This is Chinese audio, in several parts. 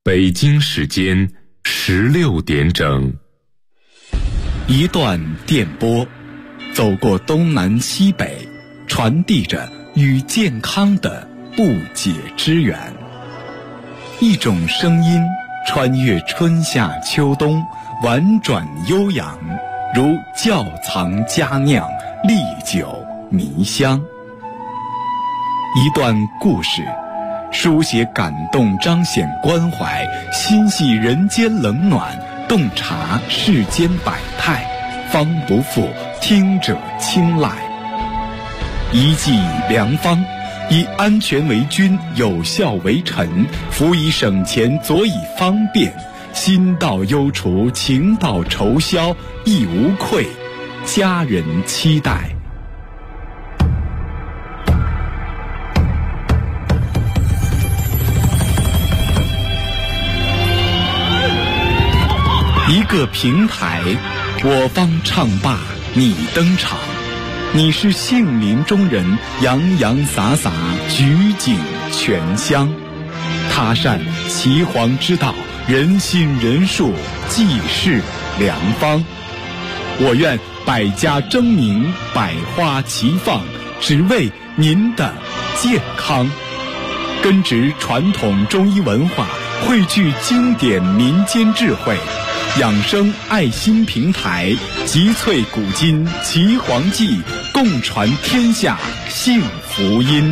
北京时间16点整。 一段电波，走过东南西北，传递着与健康的不解之缘。一种声音穿越春夏秋冬，婉转悠扬，如窖藏佳酿，历久弥香。一段故事，书写感动，彰显关怀，心系人间冷暖，洞察世间百态，方不负听者青睐。一剂良方，以安全为君，有效为臣，辅以省钱，佐以方便，心到忧除，情到愁消，亦无愧，家人期待。一个平台，我方唱罢你登场，你是杏林中人，洋洋洒洒，举景全香。他善岐黄之道，人心人术，济世良方。我愿百家争鸣，百花齐放，只为您的健康。根植传统中医文化，汇聚经典民间智慧，养生爱心平台，集萃古今岐黄记，共传天下幸福音。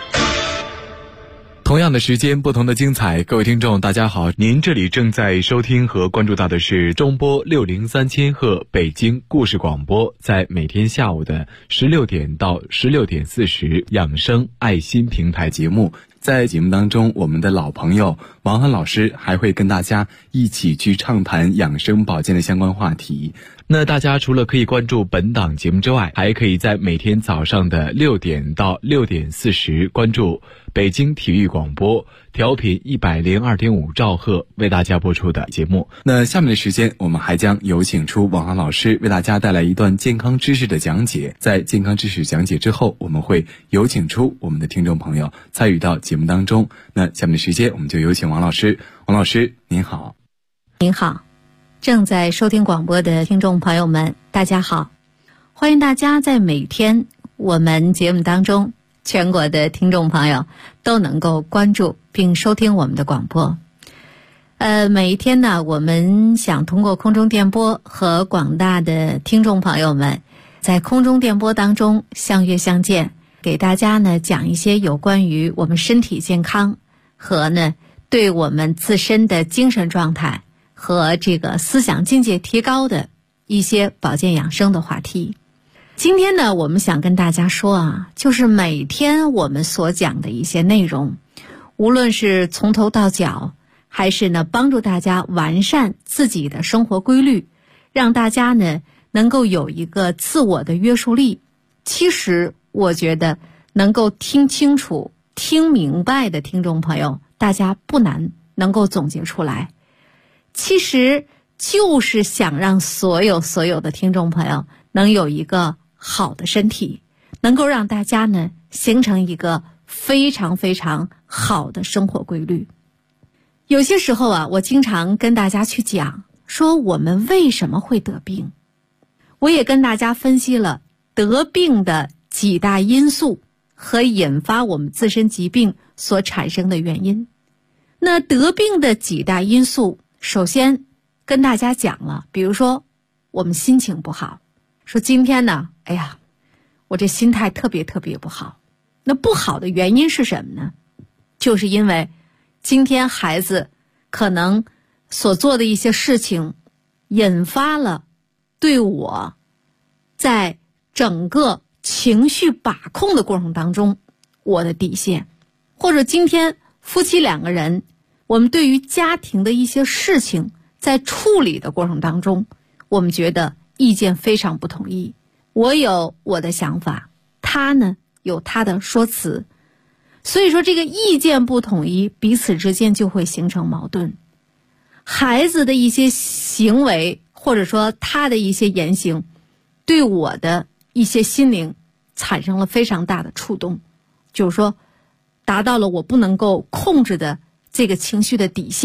同样的时间，不同的精彩。各位听众大家好，您这里正在收听和关注到的是中波603千赫北京故事广播，在每天下午的16点到16点40养生爱心平台节目。在节目当中，我们的老朋友王涵老师还会跟大家一起去畅谈养生保健的相关话题。那大家除了可以关注本档节目之外，还可以在每天早上的6点到6点40关注北京体育广播调频102.5兆赫为大家播出的节目。那下面的时间，我们还将有请出王涵老师为大家带来一段健康知识的讲解。在健康知识讲解之后，我们会有请出我们的听众朋友参与到节目当中。那下面的时间，我们就有请王老师。王老师您好。 您好，正在收听广播的听众朋友们大家好，欢迎大家在每天我们节目当中，全国的听众朋友都能够关注并收听我们的广播。每一天呢，我们想通过空中电波和广大的听众朋友们在空中电波当中相约相见，给大家呢讲一些有关于我们身体健康和呢对我们自身的精神状态和这个思想境界提高的一些保健养生的话题。今天呢，我们想跟大家说啊，就是每天我们所讲的一些内容，无论是从头到脚，还是呢帮助大家完善自己的生活规律，让大家呢能够有一个自我的约束力。其实我觉得能够听清楚、听明白的听众朋友，大家不难能够总结出来。其实就是想让所有的听众朋友能有一个好的身体，能够让大家呢形成一个非常非常好的生活规律。有些时候啊，我经常跟大家去讲说我们为什么会得病，我也跟大家分析了得病的几大因素和引发我们自身疾病所产生的原因。那得病的几大因素，首先跟大家讲了，比如说我们心情不好，说今天呢，哎呀，我这心态特别不好。那不好的原因是什么呢？就是因为今天孩子可能所做的一些事情，引发了对我在整个情绪把控的过程当中我的底线。或者今天夫妻两个人，我们对于家庭的一些事情在处理的过程当中，我们觉得意见非常不统一，我有我的想法，他呢有他的说辞，所以说这个意见不统一，彼此之间就会形成矛盾。孩子的一些行为，或者说他的一些言行，对我的一些心灵产生了非常大的触动，就是说达到了我不能够控制的这个情绪的底线，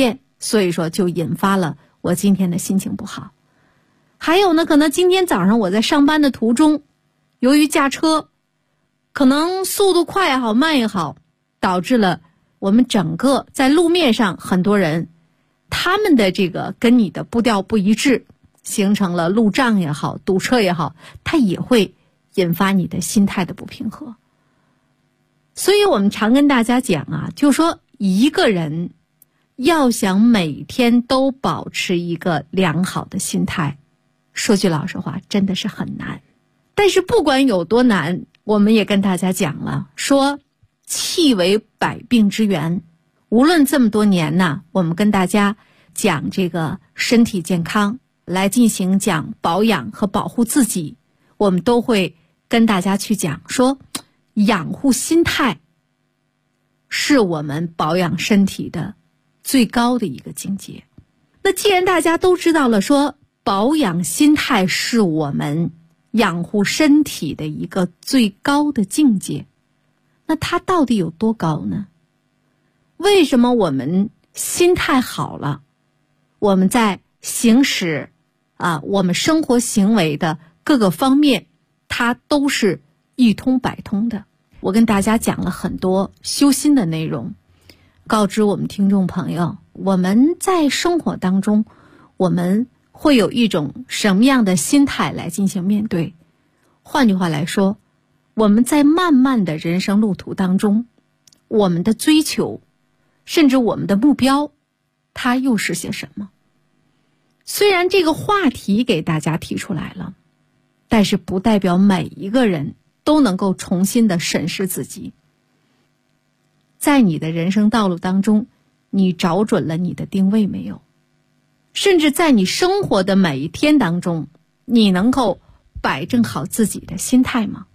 所以说就引发了我今天的心情不好。还有呢，可能今天早上我在上班的途中，由于驾车可能速度快也好慢也好，导致了我们整个在路面上很多人他们的这个跟你的步调不一致，形成了路障也好堵车也好，它也会引发你的心态的不平和。所以我们常跟大家讲啊，就说一个人要想每天都保持一个良好的心态，说句老实话真的是很难。但是不管有多难，我们也跟大家讲了，说气为百病之源。无论这么多年呢，我们跟大家讲这个身体健康，来进行讲保养和保护自己，我们都会跟大家去讲说，养护心态是我们保养身体的最高的一个境界。那既然大家都知道了说保养心态是我们养护身体的一个最高的境界，那它到底有多高呢？为什么我们心态好了，我们在行使我们生活行为的各个方面，它都是一通百通的。我跟大家讲了很多修心的内容，告知我们听众朋友，我们在生活当中，我们会有一种什么样的心态来进行面对。换句话来说，我们在漫漫的人生路途当中，我们的追求甚至我们的目标，它又是些什么？虽然这个话题给大家提出来了，但是不代表每一个人都能够重新的审视自己。在你的人生道路当中，你找准了你的定位没有？甚至在你生活的每一天当中，你能够摆正好自己的心态吗？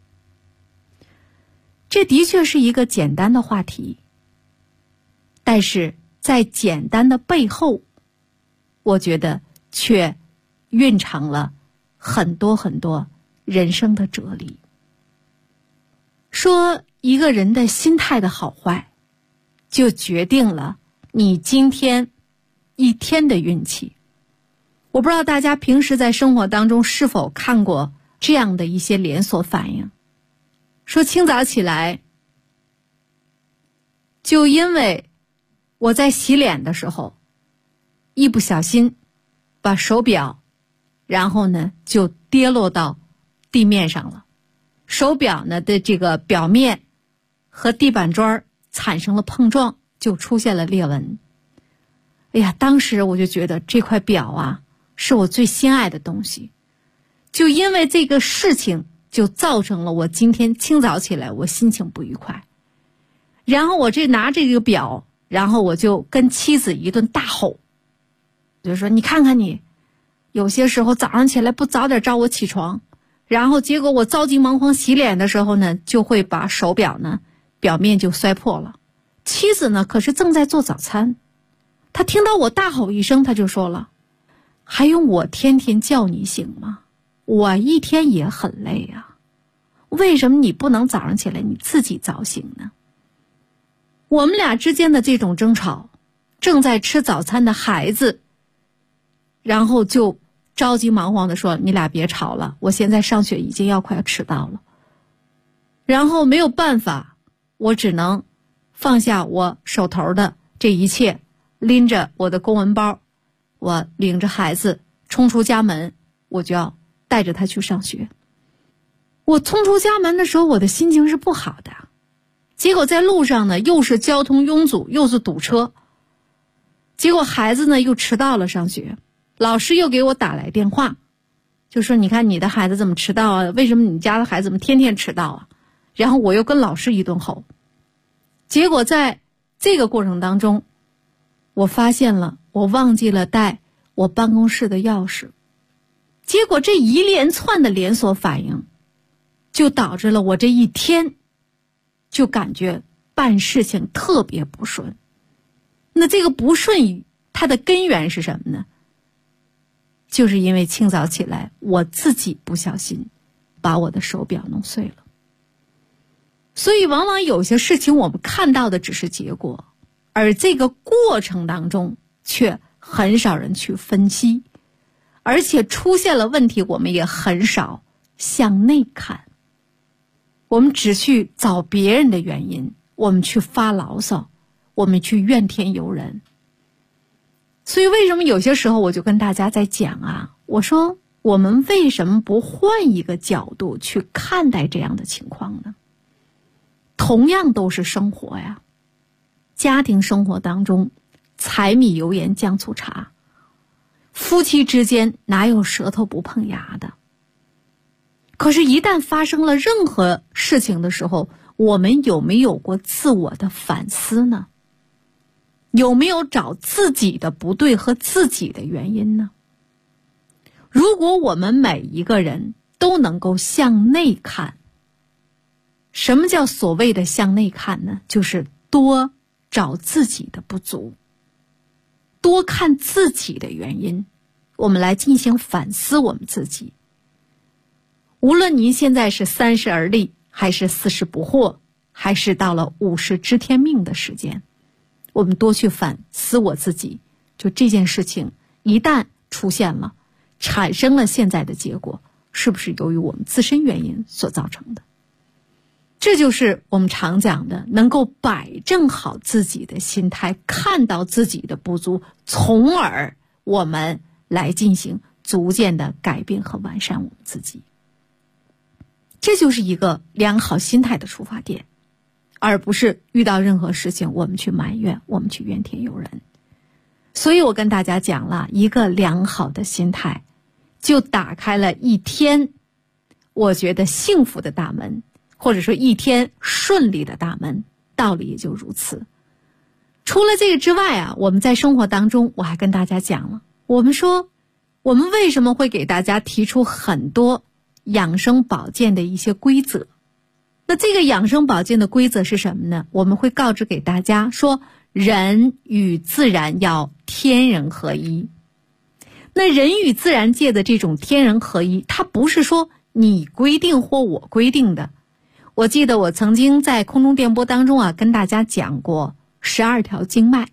这的确是一个简单的话题，但是在简单的背后，我觉得却蕴藏了很多很多人生的哲理。说一个人的心态的好坏，就决定了你今天一天的运气。我不知道大家平时在生活当中是否看过这样的一些连锁反应，说清早起来，就因为我在洗脸的时候一不小心把手表然后呢就跌落到地面上了，手表呢的这个表面和地板砖产生了碰撞，就出现了裂纹。哎呀，当时我就觉得这块表啊是我最心爱的东西，就因为这个事情就造成了我今天清早起来我心情不愉快。然后我这拿这个表，然后我就跟妻子一顿大吼，就说你看看你，有些时候早上起来不早点叫我起床，然后结果我着急忙慌洗脸的时候呢，就会把手表呢表面就摔破了。妻子呢可是正在做早餐，她听到我大吼一声，她就说了，还用我天天叫你醒吗？我一天也很累啊，为什么你不能早上起来你自己早醒呢？我们俩之间的这种争吵，正在吃早餐的孩子，然后就着急忙慌地说，你俩别吵了，我现在上学已经快要迟到了。然后没有办法，我只能放下我手头的这一切，拎着我的公文包，我领着孩子冲出家门，我就要带着他去上学。我冲出家门的时候，我的心情是不好的，结果在路上呢又是交通拥堵又是堵车，结果孩子呢又迟到了上学，老师又给我打来电话，就说你看你的孩子怎么迟到啊？为什么你家的孩子怎么天天迟到啊？然后我又跟老师一顿吼。结果在这个过程当中，我发现了我忘记了带我办公室的钥匙，结果这一连串的连锁反应就导致了我这一天就感觉办事情特别不顺。那这个不顺它的根源是什么呢？就是因为清早起来我自己不小心把我的手表弄碎了。所以往往有些事情我们看到的只是结果，而这个过程当中却很少人去分析，而且出现了问题，我们也很少向内看。我们只去找别人的原因，我们去发牢骚，我们去怨天尤人。所以为什么有些时候我就跟大家在讲啊，我说我们为什么不换一个角度去看待这样的情况呢？同样都是生活呀，家庭生活当中，柴米油盐酱醋茶，夫妻之间哪有舌头不碰牙的？可是一旦发生了任何事情的时候，我们有没有过自我的反思呢？有没有找自己的不对和自己的原因呢？如果我们每一个人都能够向内看，什么叫所谓的向内看呢？就是多找自己的不足，多看自己的原因，我们来进行反思我们自己。无论您现在是30而立，还是40不惑，还是到了50知天命的时间，我们多去反思我自己，就这件事情一旦出现了，产生了现在的结果，是不是由于我们自身原因所造成的？这就是我们常讲的，能够摆正好自己的心态，看到自己的不足，从而我们来进行逐渐的改变和完善我们自己。这就是一个良好心态的出发点，而不是遇到任何事情我们去埋怨，我们去怨天尤人。所以我跟大家讲了，一个良好的心态就打开了一天我觉得幸福的大门，或者说一天顺利的大门，道理也就如此。除了这个之外啊，我们在生活当中，我还跟大家讲了，我们说我们为什么会给大家提出很多养生保健的一些规则。那这个养生保健的规则是什么呢？我们会告知给大家说，人与自然要天人合一。那人与自然界的这种天人合一，它不是说你规定或我规定的。我记得我曾经在空中电波当中啊，跟大家讲过12条经脉。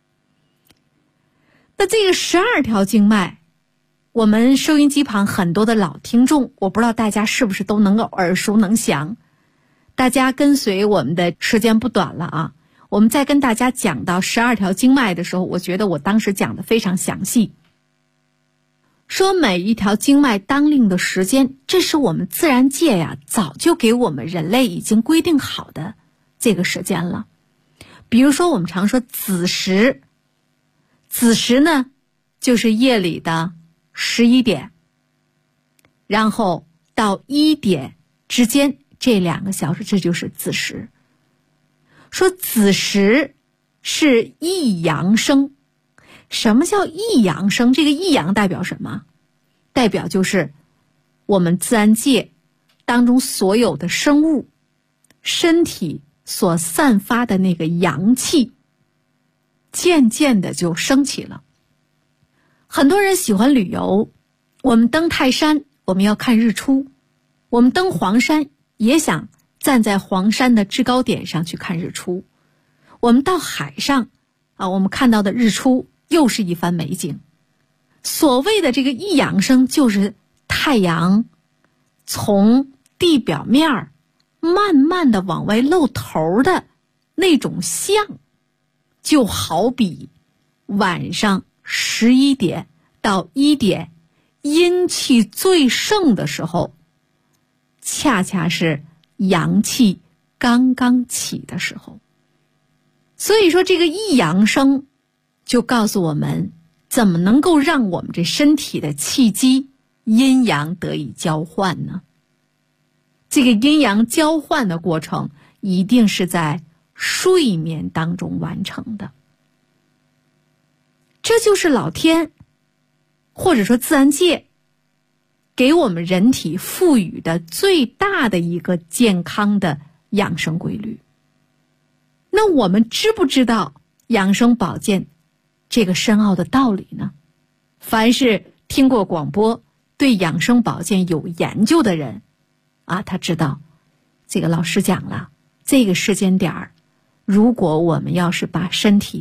那这个12条经脉，我们收音机旁很多的老听众，我不知道大家是不是都能够耳熟能详。大家跟随我们的时间不短了啊，我们在跟大家讲到12条经脉的时候，我觉得我当时讲的非常详细，说每一条经脉当令的时间，这是我们自然界呀早就给我们人类已经规定好的这个时间了。比如说我们常说子时，子时呢就是夜里的11点，然后到1点之间这2个小时，这就是子时。说子时是益阳生。什么叫益阳生？这个益阳代表什么？代表就是我们自然界当中所有的生物身体所散发的那个阳气渐渐的就升起了。很多人喜欢旅游，我们登泰山我们要看日出，我们登黄山也想站在黄山的制高点上去看日出，我们到海上啊，我们看到的日出又是一番美景。所谓的这个益阳生，就是太阳从地表面慢慢的往外露头的那种象，就好比晚上11点到1点阴气最盛的时候，恰恰是阳气刚刚起的时候。所以说这个益阳生就告诉我们，怎么能够让我们这身体的气机阴阳得以交换呢？这个阴阳交换的过程一定是在睡眠当中完成的。这就是老天或者说自然界给我们人体赋予的最大的一个健康的养生规律。那我们知不知道养生保健这个深奥的道理呢？凡是听过广播对养生保健有研究的人啊，他知道这个老师讲了，这个时间点儿，如果我们要是把身体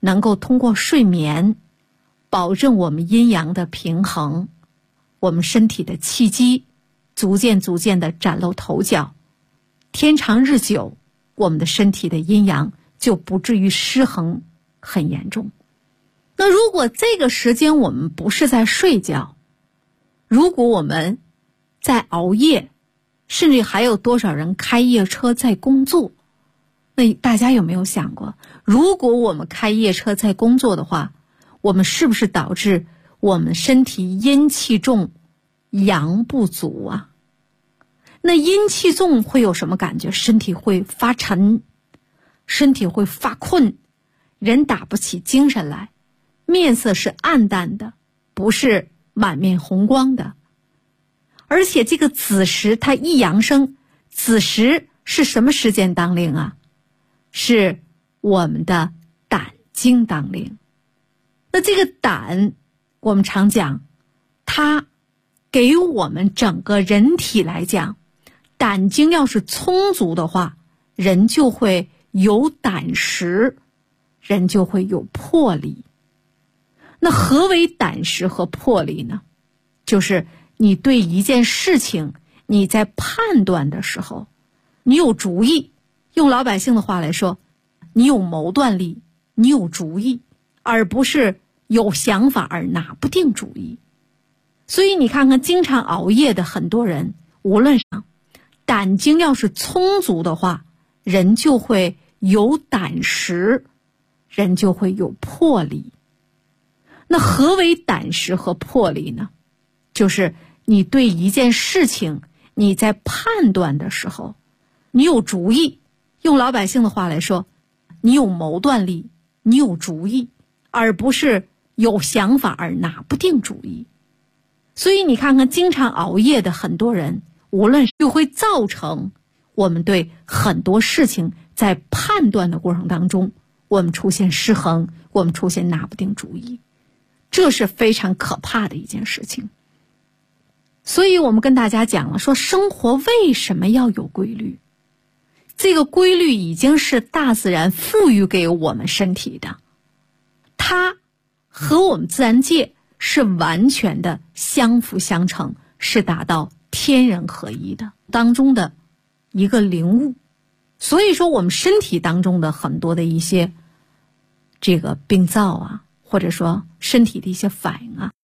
能够通过睡眠保证我们阴阳的平衡，我们身体的气机逐渐的崭露头角，天长日久，我们的身体的阴阳就不至于失衡很严重。那如果这个时间我们不是在睡觉，如果我们在熬夜，甚至还有多少人开夜车在工作，那大家有没有想过，如果我们开夜车在工作的话，我们是不是导致我们身体阴气重阳不足啊？那阴气重会有什么感觉？身体会发沉，身体会发困，人打不起精神来，面色是暗淡的，不是满面红光的。而且这个子时它一阳生，子时是什么时间当令啊？是我们的胆经当令。那这个胆，我们常讲，它给我们整个人体来讲，胆经要是充足的话，人就会有胆识，人就会有魄力。那何为胆识和魄力呢？就是你对一件事情，你在判断的时候，你有主意，用老百姓的话来说，你有谋断力，你有主意，而不是有想法而拿不定主意。所以你看看经常熬夜的很多人，无论是胆经要是充足的话，人就会有胆识，人就会有魄力。那何为胆识和魄力呢？就是你对一件事情，你在判断的时候，你有主意，用老百姓的话来说，你有谋断力，你有主意，而不是有想法而拿不定主意。所以你看看经常熬夜的很多人，无论就会造成我们对很多事情在判断的过程当中，我们出现失衡，我们出现拿不定主意，这是非常可怕的一件事情。所以我们跟大家讲了，说生活为什么要有规律？这个规律已经是大自然赋予给我们身体的，它和我们自然界是完全的相辅相成，是达到天人合一的当中的一个灵物。所以说我们身体当中的很多的一些这个病灶啊，或者说身体的一些反应啊，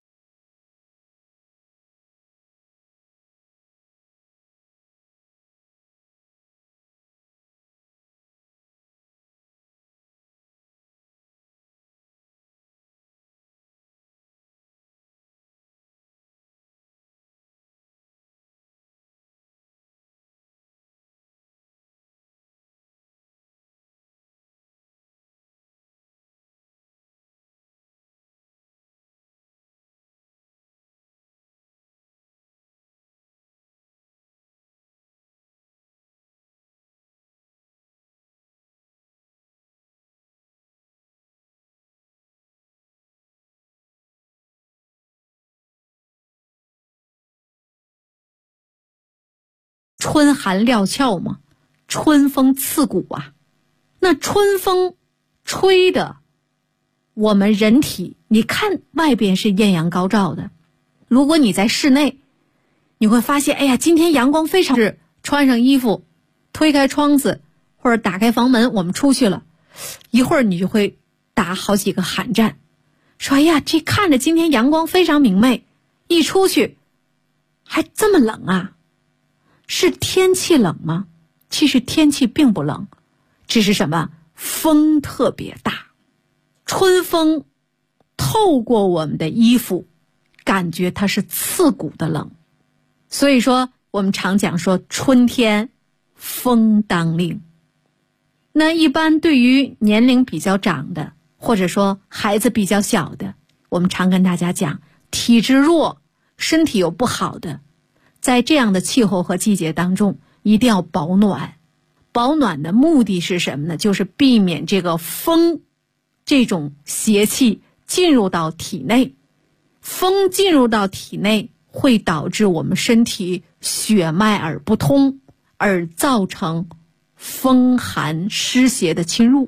春寒料峭嘛，春风刺骨啊。那春风吹的我们人体，你看外边是艳阳高照的，如果你在室内，你会发现，哎呀，今天阳光非常，穿上衣服，推开窗子或者打开房门，我们出去了，一会儿你就会打好几个寒战，说哎呀，这看着今天阳光非常明媚，一出去还这么冷啊。是天气冷吗？其实天气并不冷，只是什么？风特别大。春风透过我们的衣服，感觉它是刺骨的冷。所以说我们常讲说春天风当令。那一般对于年龄比较长的，或者说孩子比较小的，我们常跟大家讲，体质弱，身体有不好的，在这样的气候和季节当中，一定要保暖。保暖的目的是什么呢？就是避免这个风这种邪气进入到体内。风进入到体内，会导致我们身体血脉而不通，而造成风寒湿邪的侵入。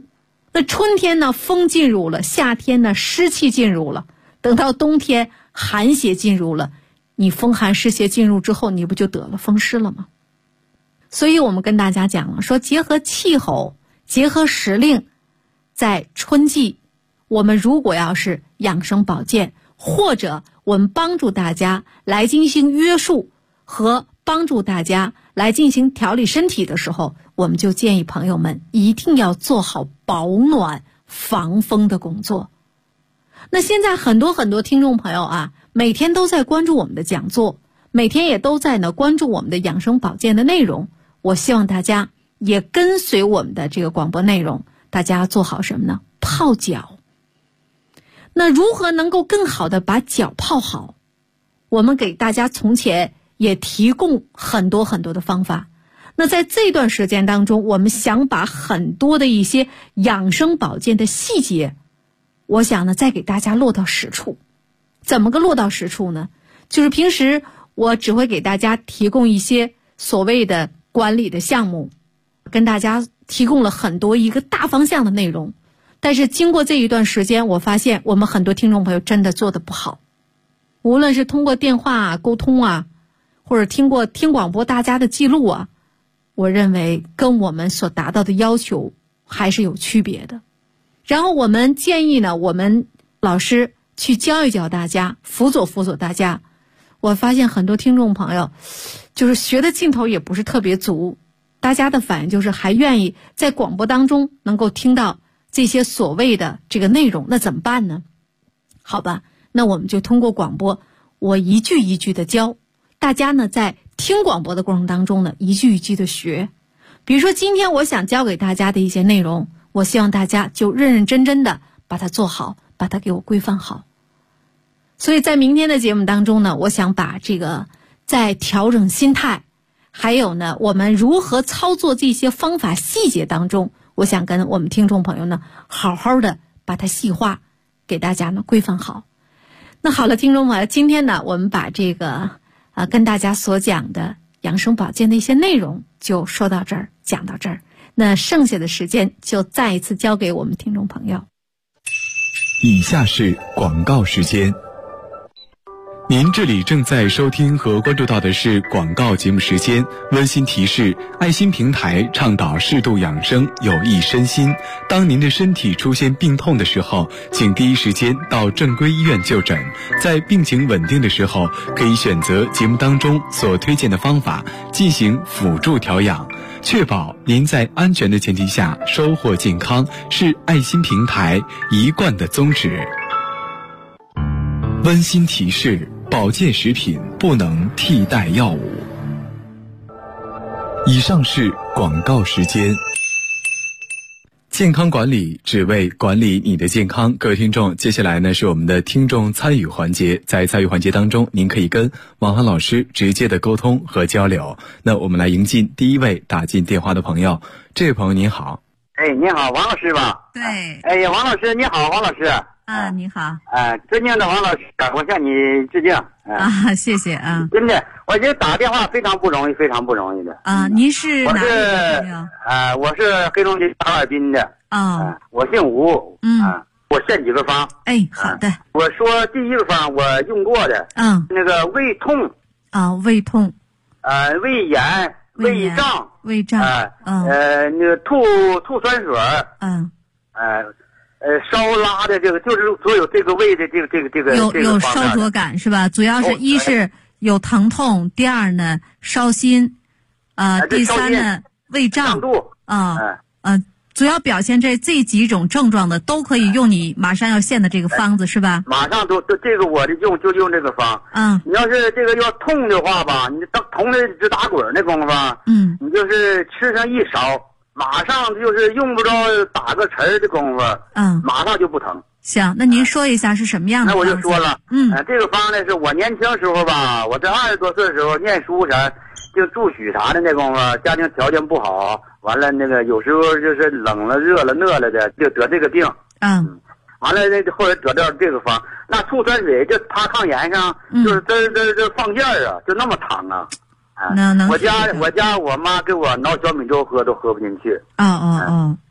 那春天呢，风进入了；夏天呢，湿气进入了；等到冬天，寒邪进入了。你风寒湿邪进入之后，你不就得了风湿了吗？所以我们跟大家讲了，说结合气候，结合时令，在春季，我们如果要是养生保健，或者我们帮助大家来进行约束和帮助大家来进行调理身体的时候，我们就建议朋友们一定要做好保暖防风的工作。那现在很多听众朋友啊，每天都在关注我们的讲座，每天也都在呢关注我们的养生保健的内容。我希望大家也跟随我们的这个广播内容，大家做好什么呢？泡脚。那如何能够更好的把脚泡好？我们给大家从前也提供很多的方法。那在这段时间当中，我们想把很多的一些养生保健的细节，我想呢再给大家落到实处。怎么个落到实处呢？就是平时我只会给大家提供一些所谓的管理的项目，跟大家提供了很多一个大方向的内容。但是经过这一段时间，我发现我们很多听众朋友真的做得不好。无论是通过电话沟通啊，或者听广播大家的记录啊，我认为跟我们所达到的要求还是有区别的。然后我们建议呢，我们老师去教一教大家，辅佐大家。我发现很多听众朋友就是学的劲头也不是特别足，大家的反应就是还愿意在广播当中能够听到这些所谓的这个内容，那怎么办呢？好吧，那我们就通过广播，我一句一句的教大家呢，在听广播的过程当中呢，一句一句的学。比如说今天我想教给大家的一些内容，我希望大家就认认真真的把它做好，把它给我规范好。所以在明天的节目当中呢，我想把这个在调整心态，还有呢我们如何操作这些方法细节当中，我想跟我们听众朋友呢好好的把它细化，给大家呢规范好。那好了，听众朋友，今天呢我们把这个跟大家所讲的养生保健的一些内容就说到这儿，讲到这儿。那剩下的时间就再一次交给我们听众朋友。 以下是广告时间。您这里正在收听和关注到的是广告节目时间。温馨提示：爱心平台倡导适度养生，有益身心。当您的身体出现病痛的时候，请第一时间到正规医院就诊。在病情稳定的时候，可以选择节目当中所推荐的方法进行辅助调养，确保您在安全的前提下收获健康，是爱心平台一贯的宗旨。温馨提示：保健食品不能替代药物。以上是广告时间。健康管理只为管理你的健康。各位听众，接下来呢是我们的听众参与环节。在参与环节当中，您可以跟王涵老师直接的沟通和交流。那我们来迎进第一位打进电话的朋友。这位朋友您好。 你好，王老师吧？ 对。 王老师你好，王老师。 你好。 尊敬的王老师，我向你致敬。 谢谢啊。 真的，我觉得打电话非常不容易，非常不容易的。 您是哪里的朋友？ 我是黑龙江哈尔滨的。我姓吴。我献几个方。 好的。 我说第一个方我用过的。那个胃痛。 胃痛。 胃炎。胃胀。那个吐酸水。烧拉的这个就是所有这个胃的这个有烧灼感是吧？主要是一是有疼痛，第二呢烧心，第三呢胃胀。主要表现这几种症状的都可以用你马上要献的这个方子是吧？ 马上都这个我就用这个方。你要是这个要痛的话吧，你当疼的直打滚那功夫，你就是吃上一勺。马上就是用不着打个词儿的功夫，马上就不疼。 行，那您说一下是什么样的方子？ 那我就说了，这个方呢是我年轻时候吧，我在20多岁的时候念书啥，就住许啥的那功夫，家庭条件不好，完了那个有时候就是冷了、热了、热了的，就得这个病。完了那后来得到这个方，那吐酸水就趴炕沿上，就是这放劲儿啊，就那么疼啊。我家我妈给我熬小米粥喝都喝不进去。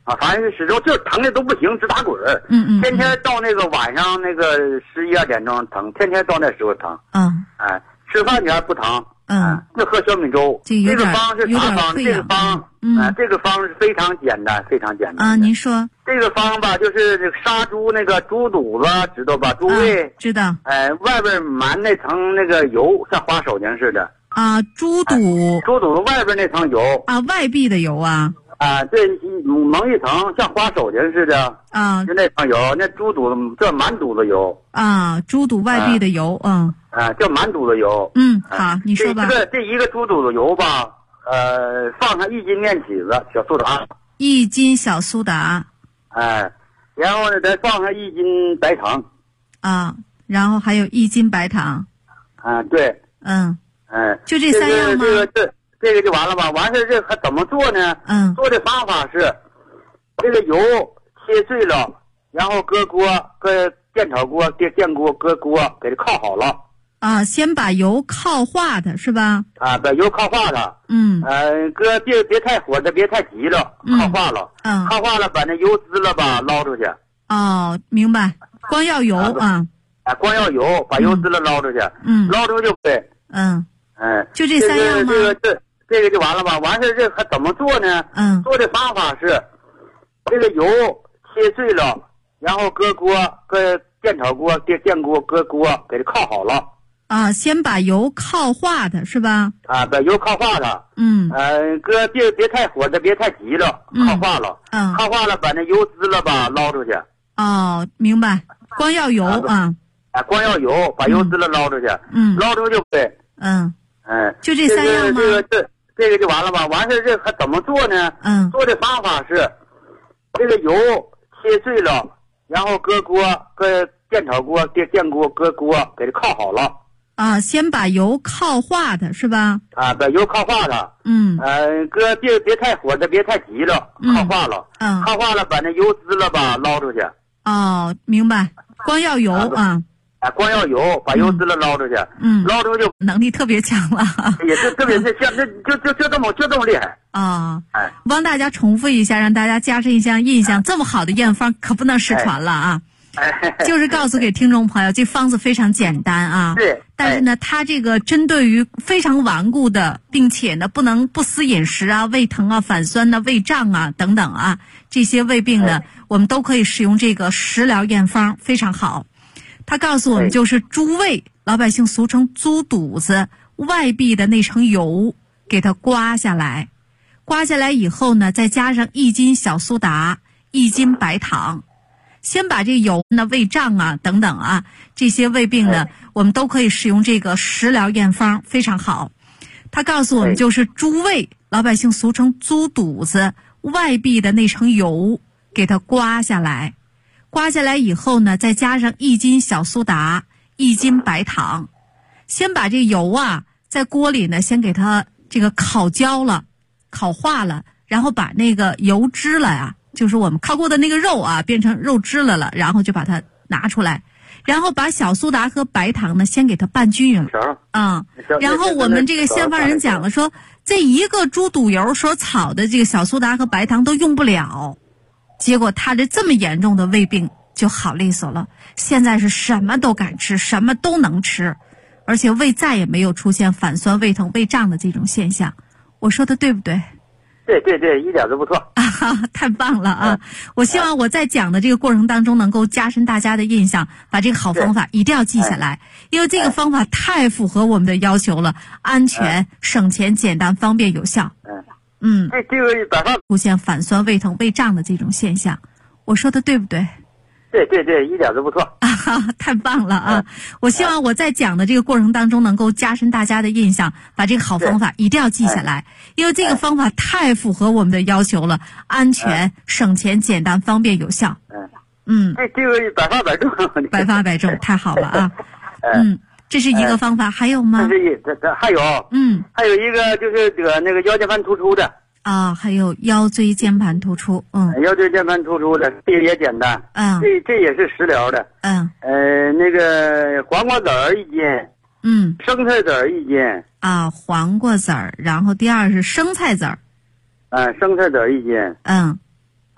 啊，反正是始终就疼的都不行，直打滚儿。天天到那个晚上那个11、2点钟疼，天天到那时候疼。哎，吃饭前不疼。就喝小米粥。这个方是啥方？这个方，这个方是非常简单，非常简单。 啊，您说。 这个方吧，就是这个杀猪那个猪肚子，知道吧？猪胃。 知道。 哎，外边满那层那个油，像花手巾似的。 啊，猪肚。 猪肚子外边那层油。 啊，外壁的油啊。 啊，这蒙一层像花手巾似的。啊。就那层油，那猪肚子这满肚子油。 啊，猪肚外壁的油， 叫满肚子油。 好，你说吧。 这一个猪肚子油吧，放上1斤面起子，小苏打。 1斤小苏打。 哎，然后呢，再放上1斤白糖。 啊，然后还有1斤白糖。 啊，对。 就这3样吗？ 这个就完了吧？完事这还怎么做呢？做的方法是，这个油切碎了，然后搁锅，搁电炒锅、电锅搁锅，给它烤好了。 啊，先把油烤化的是吧？ 啊，把油烤化了。搁别太火的，别太急了，烤化了。烤化了，把那油滋了吧捞出去。 哦，明白。光要油啊。 光要油，把油滋了捞出去。捞出去对。 就这3样吗？ 这个就完了吧？完事这还怎么做呢？做的方法是，这个油切碎了，然后搁锅，搁电炒锅、电锅搁锅，给它烤好了。 啊，先把油烤化的是吧？ 啊，把油烤化的。搁别太火的，别太急了，烤化了。烤化了，把那油滋了吧捞出去。 哦，明白。光要油啊。 光要油，把油滋了捞出去。捞出去对。 就这3样吗？ 这个就完了吧？完事这还怎么做呢？做的方法是，这个油切碎了，然后搁锅，搁电炒锅、电锅搁锅，给它烤好了。 啊，先把油烤化的是吧？ 啊，把油烤化的。搁别太火的，别太急了，烤化了。烤化了，把那油滋了吧捞出去。 哦，明白。光要油啊。 光要油，把油滋了捞出去。捞出去能力特别强了。 也是特别是像就这么厉害。 啊。帮大家重复一下，让大家加深一下印象。这么好的验方可不能失传了啊。就是告诉给听众朋友，这方子非常简单啊。 对。 但是呢，它这个针对于非常顽固的，并且呢不能不思饮食啊、胃疼啊、反酸啊、胃胀啊等等啊这些胃病呢，我们都可以使用这个食疗验方，非常好。他告诉我们，就是猪胃，老百姓俗称猪肚子外壁的那层油，给它刮下来。刮下来以后呢，再加上1斤小苏打、1斤白糖。先把这油呢、胃胀啊等等啊这些胃病呢，我们都可以使用这个食疗验方，非常好。他告诉我们，就是猪胃，老百姓俗称猪肚子外壁的那层油，给它刮下来。刮下来以后呢，再加上1斤小苏打、1斤白糖。先把这油啊，在锅里呢，先给它这个烤焦了、烤化了，然后把那个油脂了呀，就是我们烤过的那个肉啊，变成肉汁了，然后就把它拿出来，然后把小苏打和白糖呢，先给它拌均匀了。然后我们这个先方人讲了说，这一个猪肚油所炒的这个小苏打和白糖都用不了。结果他这么严重的胃病就好利索了，现在是什么都敢吃，什么都能吃，而且胃再也没有出现反酸、胃疼、胃胀的这种现象。我说的对不对？ 对，一点都不错。 太棒了啊！我希望我在讲的这个过程当中能够加深大家的印象，把这个好方法一定要记下来，因为这个方法太符合我们的要求了，安全、省钱、简单、方便、有效。 这个百发出现反酸、胃疼、胃胀的这种现象，我说的对不对？ 对，一点都不错。 太棒了啊！我希望我在讲的这个过程当中能够加深大家的印象，把这个好方法一定要记下来，因为这个方法太符合我们的要求了，安全、省钱、简单、方便、有效。 这个百发百中。 百发百中，太好了啊！这是一个方法，还有吗？ 这还有。还有一个就是得那个腰间盘突出的。 还有腰椎间盘突出。 腰椎间盘突出的，这也简单。这也是食疗的。那个黄瓜籽儿1斤。生菜籽儿1斤。 黄瓜籽儿，然后第二是生菜籽儿。 生菜籽儿1斤。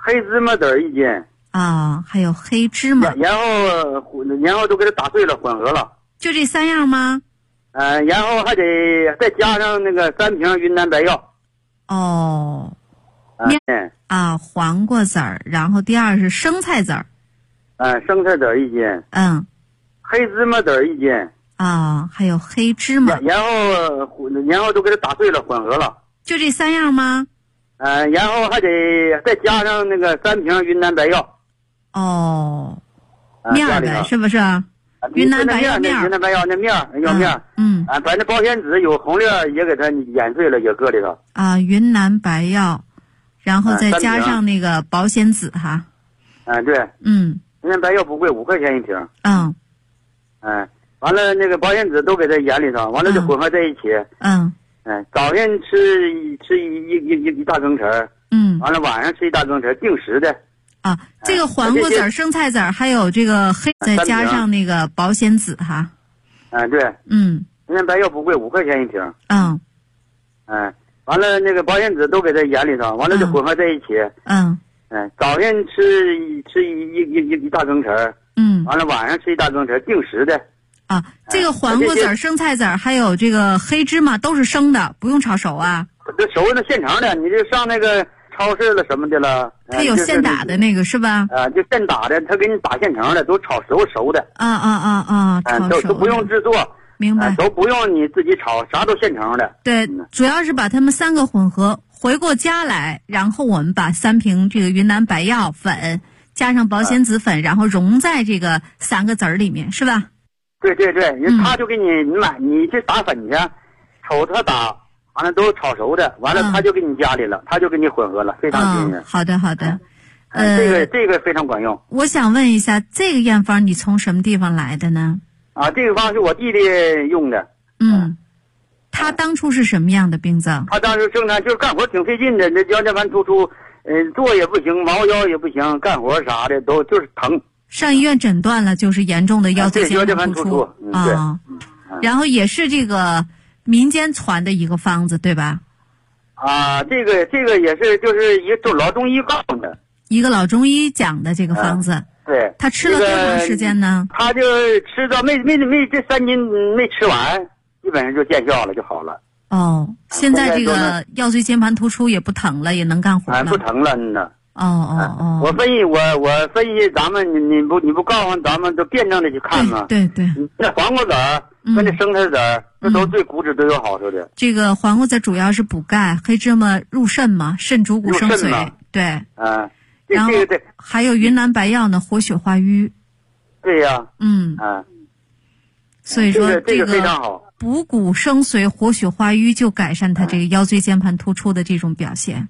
黑芝麻籽1斤。 啊，还有黑芝麻。 然后都给它打碎了，混合了。 就这3样吗？ 然后还得再加上那个3瓶云南白药。 哦。黄瓜籽儿，然后第二是生菜籽儿。 生菜籽1斤。黑芝麻籽1斤。 还有黑芝麻。 然后都给它打碎了，混合了。 就这3样吗？ 然后还得再加上那个3瓶云南白药。 面的是不是？云南白药面。 云南白药那面要面。把那保鲜纸有红粒也给它碾碎了，也搁里头。 云南白药，然后再加上那个保鲜纸哈。 对。云南白药不贵，5块钱1瓶。完了那个保鲜纸都给它研里头，完了就混合在一起。早上吃一大羹匙。完了晚上吃一大羹匙，定时的。 这个黄瓜籽、生菜籽还有这个黑，再加上那个保鲜纸哈。 对。云南白药不贵，5块钱1瓶。完了那个保鲜纸都给它研里头，完了就混合在一起。早上吃一大羹匙。完了晚上吃一大羹匙，定时的。 这个黄瓜籽、生菜籽还有这个黑芝麻都是生的，不用炒熟啊？ 这熟的现成的，你就上那个超市了什么的了。 它有现打的那个是吧？ 就现打的，他给你打现成的，都炒熟的。都不用制作。 明白。 都不用你自己炒，啥都现成的。 对，主要是把它们3个混合，回过家来，然后我们把3瓶这个云南白药粉加上保鲜纸粉，然后融在这个3个籽儿里面，是吧？ 对，他就给你买，你去打粉去，瞅他打，完了都炒熟的，完了他就给你加里了，他就给你混合了，非常均匀。 好的。 这个非常管用。 我想问一下，这个验方你从什么地方来的呢？ 这个方是我弟弟用的。 他当初是什么样的病症？ 他当时正常就是干活挺费劲的，这腰间盘突出，坐也不行，猫腰也不行，干活啥的都就是疼。 上医院诊断了，就是严重的腰椎间盘突出。然后也是这个民间传的一个方子，对吧？ 这个也是就是一个老中医告诉的， 一个老中医讲的这个方子。 对。 他吃了多长时间呢？ 他就吃到没这3斤没吃完，基本上就见效了，就好了。 现在这个腰椎间盘突出也不疼了，也能干活了。 不疼了，我分析咱们，你不告诉咱们都辩证的去看吗？ 对。 那黄瓜籽儿跟这生菜籽儿，这都对骨质都有好处的。 这个黄瓜籽主要是补钙，黑芝麻入肾嘛，肾主骨生髓。对。然后还有云南白药呢，活血化瘀。 对呀。 所以说这个非常好。 补骨生髓、活血化瘀，就改善他这个腰椎间盘突出的这种表现。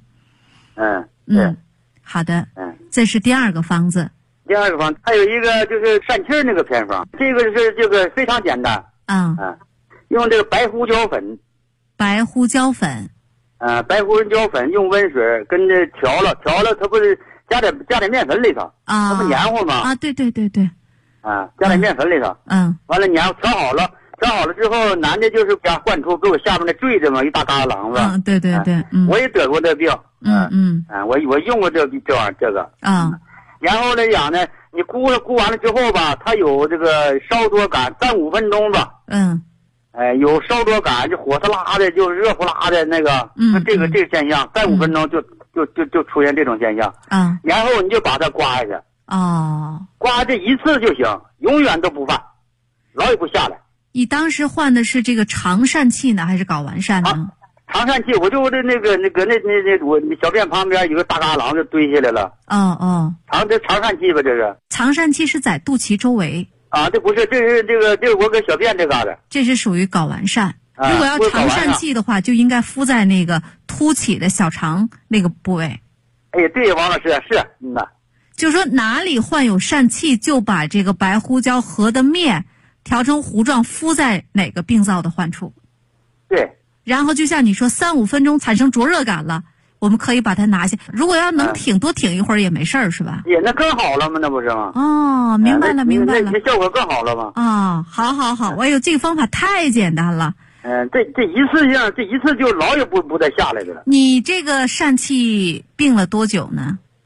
好的。这是第2个方子。 第2个方还有一个就是散气那个偏方，这个是这个非常简单。用这个白胡椒粉。 白胡椒粉。 白胡椒粉用温水跟着调了，它不是加点面粉里头，它不黏糊吗？ 对。 加点面粉里头。完了调好了之后，男的就是家灌出给我下面那坠子嘛，一大疙瘩囊子。 对。 我也得过这病。我用过这玩意这个。然后来讲呢，你咕完了之后吧，它有这个烧多感，3-5分钟吧。有烧多感，就火辣辣的，就热乎辣的那个。这个现象，3-5分钟就出现这种现象。然后你就把它刮下去。刮这一次就行，永远都不犯，老也不下来。 你当时患的是这个肠疝气呢，还是睾丸疝呢？ 肠疝气，我就那我小便旁边有个大疙瘩就堆下来了。肠疝气吧，这是。 肠疝气是在肚脐周围。 这不是，这是我搁小便这嘎达。 这是属于睾丸疝。如果要肠疝气的话，就应该敷在那个凸起的小肠那个部位。 对，王老师是。 就说哪里患有疝气，就把这个白胡椒和的面调成糊状，敷在哪个病灶的患处。 对。 然后就像你说，3-5分钟产生灼热感了，我们可以把它拿下。如果要能多挺一会儿也没事儿，是吧？ 那更好了吗？那不是吗？ 明白了。 那效果更好了吗？ 好。这个方法太简单了。 这一次就老也不再下来的了。 你这个疝气病了多久呢？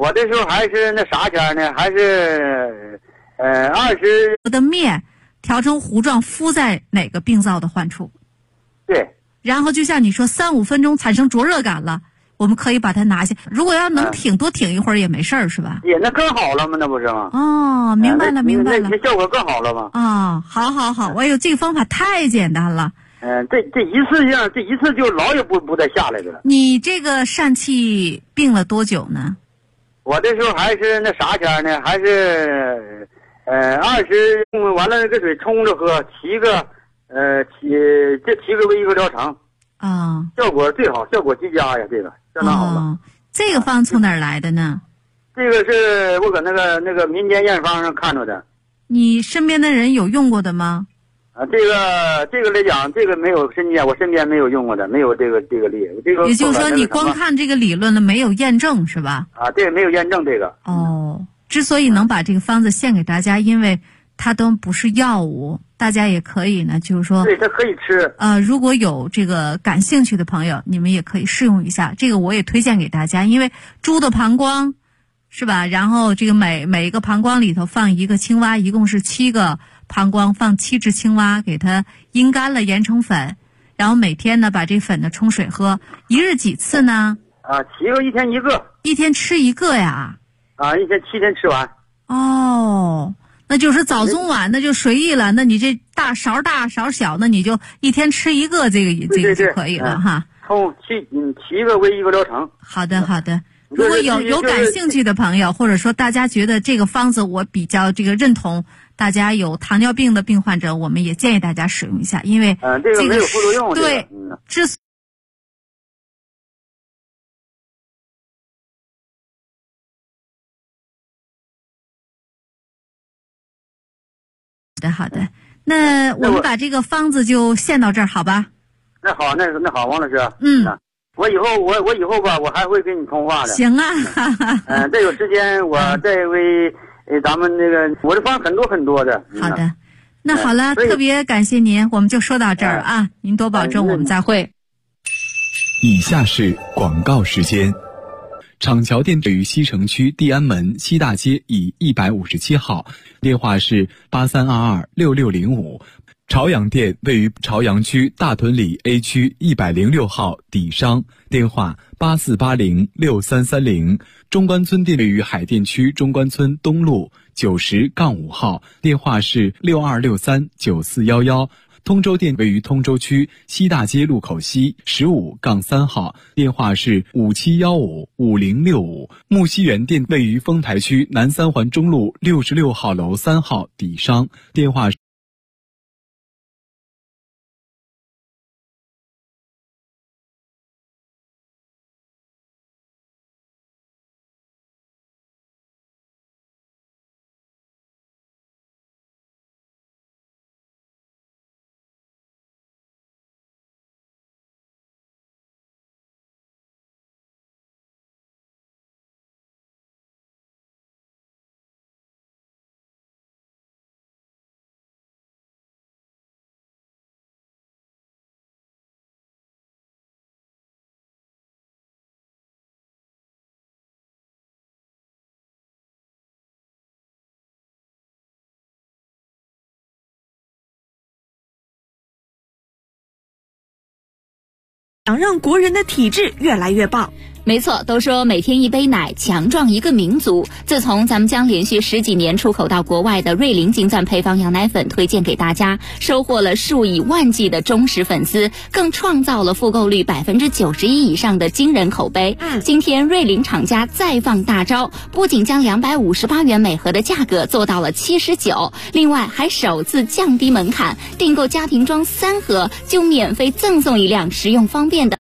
我这时候还是那啥钱呢？还是20 的面调成糊状，敷在哪个病灶的患处？ 对。 然后就像你说，3-5分钟产生灼热感了，我们可以把它拿下。如果要能挺多挺一会儿也没事儿，是吧？ 也那更好了吗？那不是吗？ 哦，明白了，明白了。 那效果更好了吗？ 哦，好好好，哎呦，这个方法太简单了。 这一次就老也不再下来的了。 你这个疝气病了多久呢？ 我这时候还是那啥钱呢？还是20完了那个水冲着喝，7个为1个疗程啊， 效果最好，效果极佳呀，这个相当好了。 这个方从哪儿来的呢？ 这个是我搁那个民间验方上看着的。 你身边的人有用过的吗？ 这个来讲，这个没有我身边没有用过的，没有这个例。这个也就是说，你光看这个理论了，没有验证是吧？ 对，没有验证这个。 哦，之所以能把这个方子献给大家，因为它都不是药物，大家也可以呢，就是说， 对，它可以吃。 如果有这个感兴趣的朋友，你们也可以试用一下。这个我也推荐给大家，因为猪的膀胱，是吧？然后这个每一个膀胱里头放一个青蛙，一共是7个膀胱，放7只青蛙，给它阴干了，研成粉，然后每天呢把这粉呢冲水喝，1日几次呢 ？7个，1天1个。 1天吃1个呀 ？1天7天吃完。 哦，那就是早中晚那就随意了，那你这大勺小，那你就1天吃1个，这个就可以了哈。 冲7个为1个疗程。 好的好的。如果有感兴趣的朋友，或者说大家觉得这个方子我比较这个认同，大家有糖尿病的病患者，我们也建议大家使用一下，因为这个没有副作用。 对，好的，那我们把这个方子就献到这儿，好吧？ 那好，那好，王老师。我以后吧，我还会跟你通话的。 行啊。 再有时间我再为咱们那个我的方很多的。 好的，那好了，特别感谢您，我们就说到这儿啊，您多保重，我们再会。 以下是广告时间。厂桥店位于西城区地安门西大街以157号，电话是83226605。朝阳店位于朝阳区大屯里 A 区106号底商，电话84806330。中关村店位于海淀区中关村东路90-5号，电话是62639411。通州店位于通州区西大街路口西15-3号，电话是57155065。木樨园店位于丰台区南三环中路66号楼3号底商，电话想让国人的体质越来越棒。 没错，都说每天一杯奶强壮一个民族。自从咱们将连续10几年出口到国外的瑞麟金钻配方羊奶粉推荐给大家，收获了数以万计的忠实粉丝，更创造了复购率91%以上的惊人口碑。今天瑞麟厂家再放大招，不仅将258元每盒的价格做到了79，另外还首次降低门槛，订购家庭装3盒就免费赠送1辆实用方便的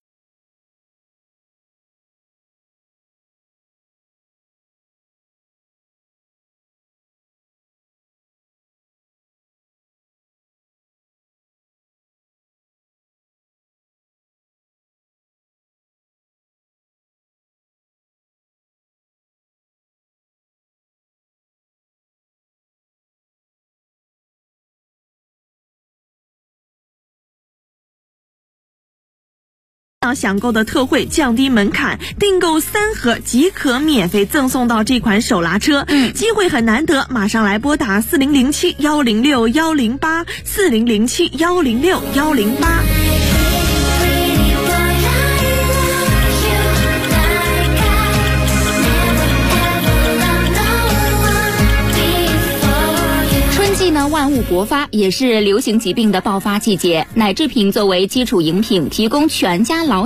享购的特惠，降低门槛，订购3盒即可免费赠送到这款手拉车。机会很难得，马上来拨打4007-106-108，4007-106-108。 万物勃发，也是流行疾病的爆发季节。奶制品作为基础饮品，提供全家老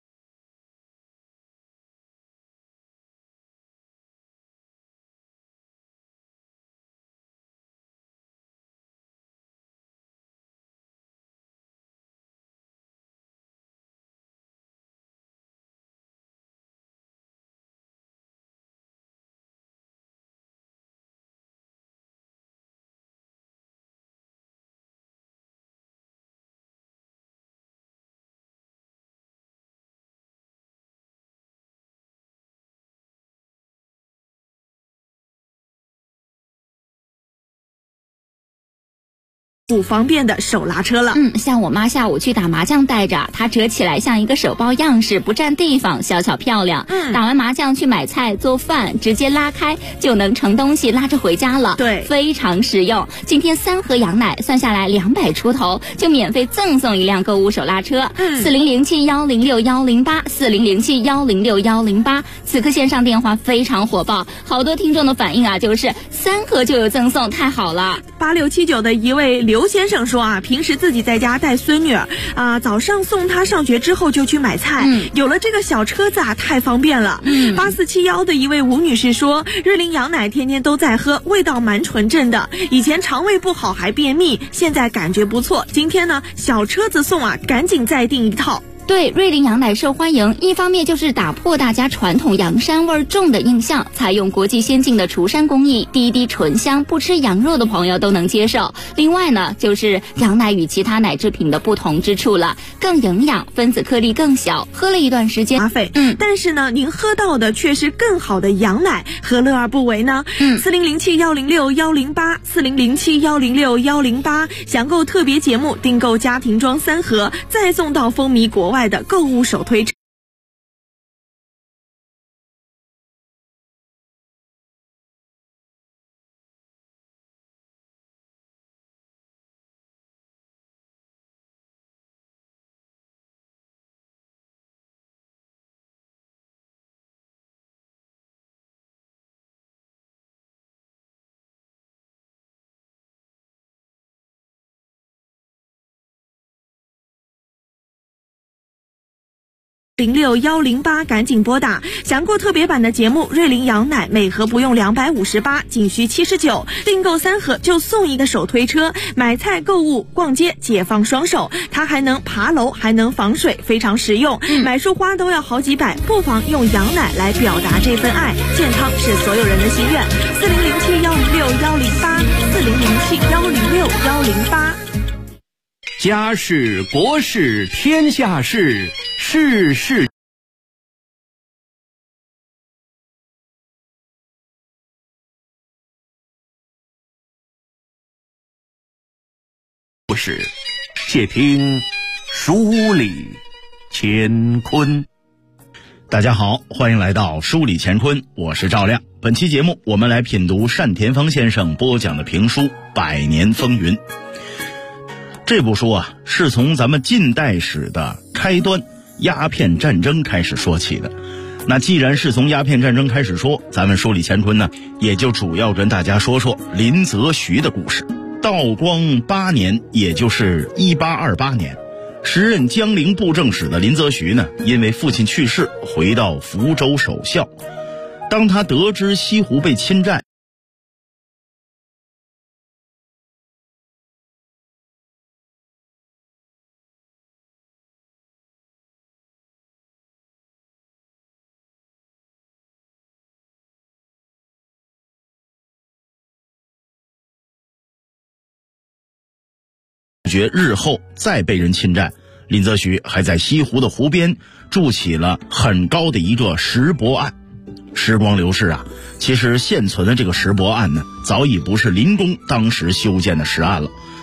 不方便的手拉车了。 像我妈下午去打麻将带着，它折起来像一个手包样式，不占地方，小巧漂亮。打完麻将去买菜做饭，直接拉开就能盛东西，拉着回家了。 对， 非常实用。今天3盒羊奶算下来200出头，就免费赠送一辆购物手拉车。4007-106-108，4007-106-108。此刻线上电话非常火爆，好多听众的反应啊，就是3盒就有赠送，太好了。 8679的一位刘先生说啊，平时自己在家带孙女儿啊，早上送她上学之后就去买菜，有了这个小车子啊，太方便了。8471的一位吴女士说，瑞麟羊奶天天都在喝，味道蛮纯正的，以前肠胃不好还便秘，现在感觉不错。今天呢，小车子送啊，赶紧再订一套。 对，瑞麟羊奶受欢迎，一方面就是打破大家传统羊膻味重的印象，采用国际先进的除膻工艺，滴滴醇香，不吃羊肉的朋友都能接受。另外呢，就是羊奶与其他奶制品的不同之处了，更营养，分子颗粒更小，喝了一段时间花费，但是呢，您喝到的却是更好的羊奶，何乐而不为呢？4007-106-108，4007-106-108，享购特别节目，订购家庭装3盒，再送到风靡国外的购物手推车。06-108，赶紧拨打。享购特别版的节目，瑞麟羊奶每盒不用258，仅需79，订购3盒就送一个手推车，买菜购物逛街解放双手。它还能爬楼，还能防水，非常实用。买束花都要好几百，不妨用羊奶来表达这份爱。健康是所有人的心愿。4007-106-108，4007-106-108。 家事国事天下事，事事故事，且听书里乾坤。 大家好，欢迎来到书里乾坤，我是赵亮。本期节目我们来品读单田芳先生播讲的评书《百年风云》。这部书啊，是从咱们近代史的开端鸦片战争开始说起的。那既然是从鸦片战争开始说，咱们书里乾坤呢，也就主要跟大家说说林则徐的故事。道光8年，也就是1828年，时任江陵布政使的林则徐呢，因为父亲去世，回到福州守孝。当他得知西湖被侵占，日后再被人侵占，林则徐还在西湖的湖边筑起了很高的一个石泊岸。时光流逝啊，其实现存的这个石泊岸呢，早已不是林公当时修建的石岸了，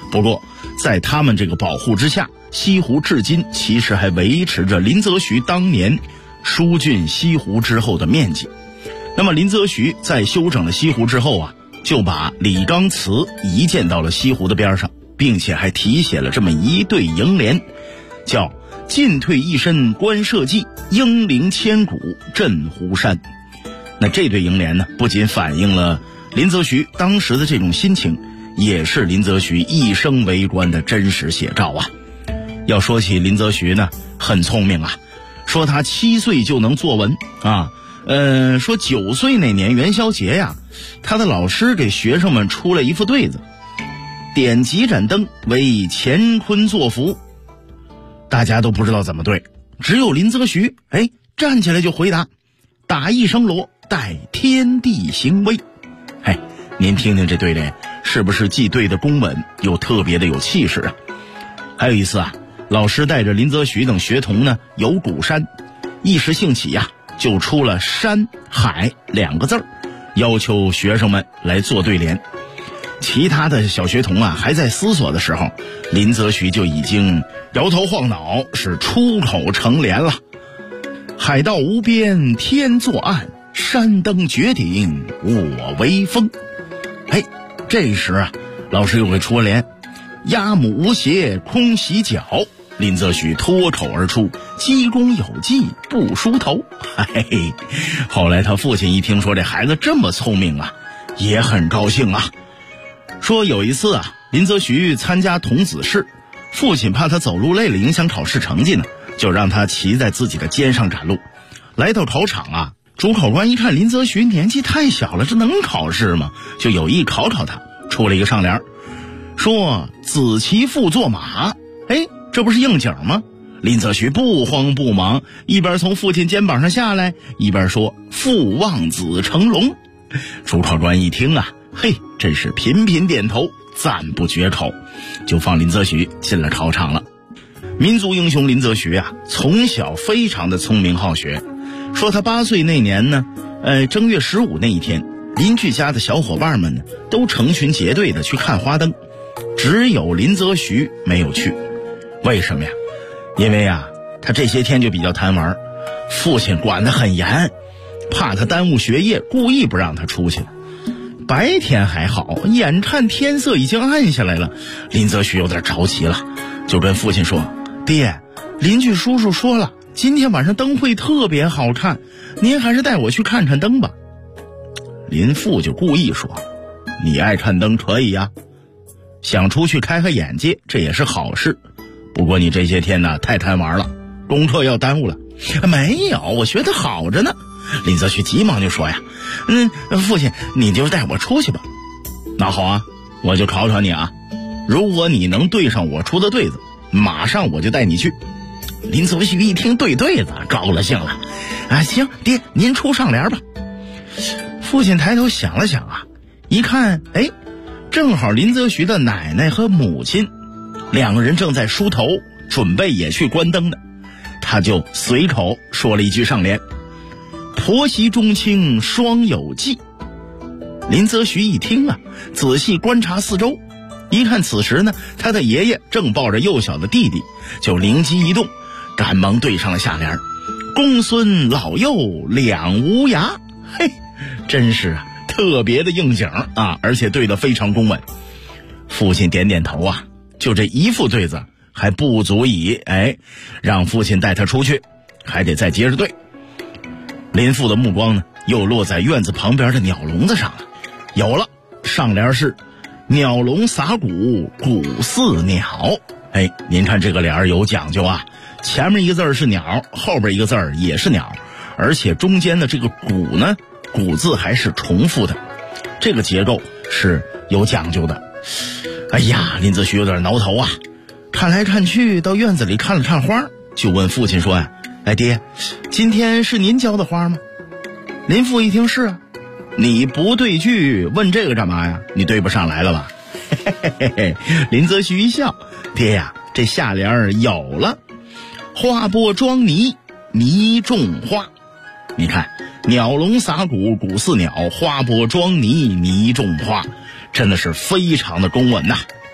不过在他们这个保护之下，西湖至今其实还维持着林则徐当年疏浚西湖之后的面积。那么林则徐在修整了西湖之后啊，就把李纲祠移建到了西湖的边上，并且还题写了这么一对楹联，叫进退一身观社稷，英灵千古镇湖山。那这对楹联呢，不仅反映了林则徐当时的这种心情，也是林则徐一生为官的真实写照啊。要说起林则徐呢，很聪明啊，说他7岁就能作文啊，说9岁那年元宵节呀，他的老师给学生们出了一副对子，点几盏灯为乾坤作福，大家都不知道怎么对，只有林则徐站起来就回答，打一声锣待天地行威。您听听这对联是不是既对的公稳又特别的有气势啊？还有一次啊，老师带着林则徐等学童呢游鼓山，一时兴起呀，就出了山海2个字，要求学生们来做对联。其他的小学童啊还在思索的时候，林则徐就已经摇头晃脑，是出口成联了。海道无边天作岸，山登绝顶我威风。这时啊，老师又给出了联，鸭母无鞋空洗脚，林则徐脱口而出，鸡公有技不梳头。后来他父亲一听说这孩子这么聪明啊，也很高兴啊。说有一次啊，林则徐参加童子试，父亲怕他走路累了影响考试成绩呢，就让他骑在自己的肩上赶路。来到考场啊，主考官一看林则徐年纪太小了，这能考试吗？就有意考他，出了一个上联，说子骑父坐马。这不是应景吗？林则徐不慌不忙，一边从父亲肩膀上下来，一边说父望子成龙。主考官一听啊，真是频频点头，赞不绝口，就放林则徐进了考场了。民族英雄林则徐啊，从小非常的聪明好学。说他8岁那年呢，正月15那一天，邻居家的小伙伴们呢都成群结队的去看花灯，只有林则徐没有去。为什么呀？因为啊，他这些天就比较贪玩，父亲管得很严，怕他耽误学业，故意不让他出去。白天还好，眼看天色已经暗下来了，林则徐有点着急了，就跟父亲说，爹，邻居叔叔说了，今天晚上灯会特别好看，您还是带我去看看灯吧。林父就故意说，你爱看灯可以呀，想出去开眼界，这也是好事，不过你这些天呢太贪玩了，功课要耽误了。没有，我学得好着呢。林则徐急忙就说呀，父亲你就带我出去吧。那好啊，我就考考你啊，如果你能对上我出的对子，马上我就带你去。林则徐一听对子高了兴了，行，爹您出上联吧。父亲抬头想了想啊，一看正好林则徐的奶奶和母亲2个人正在梳头，准备也去关灯呢，他就随口说了一句上联，婆媳中亲双有计。林则徐一听啊，仔细观察四周，一看此时呢，他的爷爷正抱着幼小的弟弟，就灵机一动，赶忙对上了下联，公孙老幼两无涯。真是啊，特别的应景啊，而且对得非常公稳。父亲点点头啊，就这一副对子还不足以让父亲带他出去，还得再接着对。林父的目光呢又落在院子旁边的鸟笼子上了，有了，上联是鸟笼撒谷谷似鸟。您看这个联儿有讲究啊，前面一个字是鸟，后边一个字也是鸟，而且中间的这个谷呢，谷字还是重复的，这个结构是有讲究的。林则徐有点挠头啊，看来看去到院子里看了看花，就问父亲说呀，爹，今天是您浇的花吗？林父一听是啊。你不对句问这个干嘛呀？你对不上来了吧？林则徐一笑，爹呀，这下联有了，花播装泥，泥种花。你看，鸟笼撒谷谷似鸟，花播装泥，泥种花，真的是非常的公稳呐。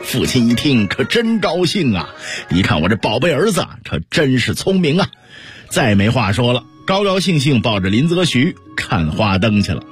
父亲一听可真高兴啊，一看我这宝贝儿子可真是聪明啊，再没话说了，高高兴兴抱着林则徐看花灯去了。